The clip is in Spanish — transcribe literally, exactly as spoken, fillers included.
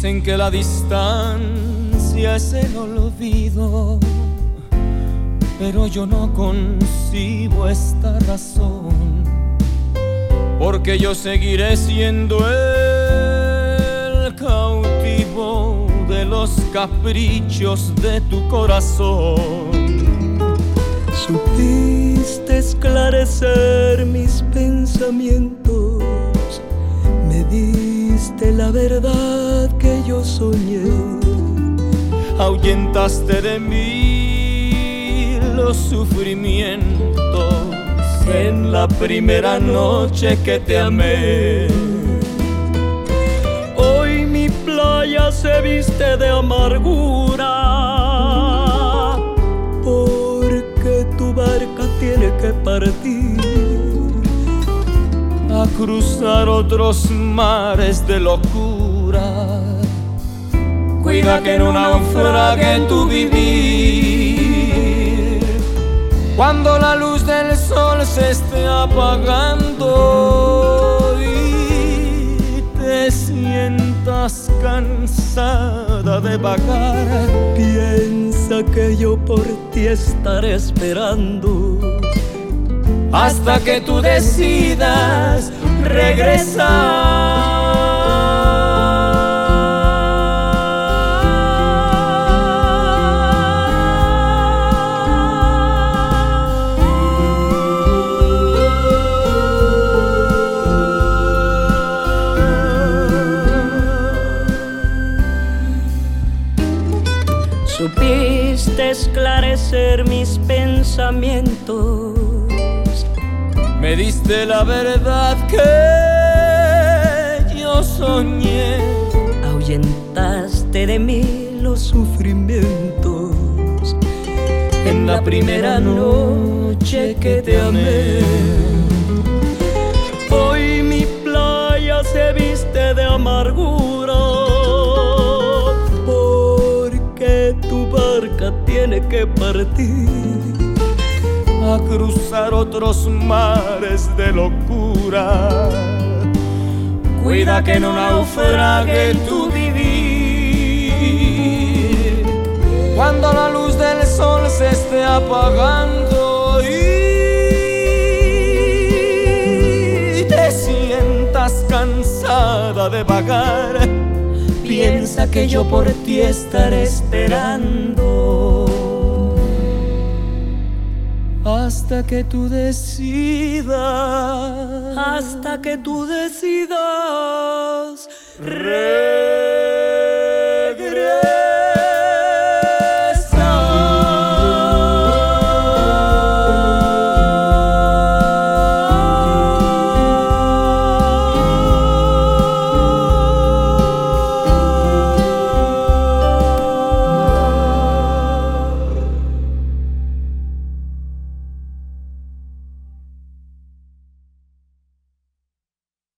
Dicen que la distancia es el olvido, pero yo no concibo esta razón, porque yo seguiré siendo el cautivo de los caprichos de tu corazón. Supiste esclarecer mis pensamientos, me diste la verdad que yo soñé. Ahuyentaste de mí los sufrimientos en la primera noche que te amé. Hoy mi playa se viste de amargura, porque tu barca tiene que partir a cruzar otros mares de locura. Cuida que no naufrague tu vivir cuando la luz del sol se esté apagando y te sientas cansada de vagar. Piensa que yo por ti estaré esperando hasta que tú decidas regresar. Supiste esclarecer mis pensamientos, me diste la verdad que yo soñé. Ahuyentaste de mí los sufrimientos en la primera noche que te amé. Hoy mi playa se viste de amargura, porque tu barca tiene que partir a cruzar otros mares de locura. Cuida que no naufrague tu vivir cuando la luz del sol se esté apagando y te sientas cansada de vagar. Piensa que yo por ti estaré esperando hasta que tú decidas, hasta que tú decidas. Re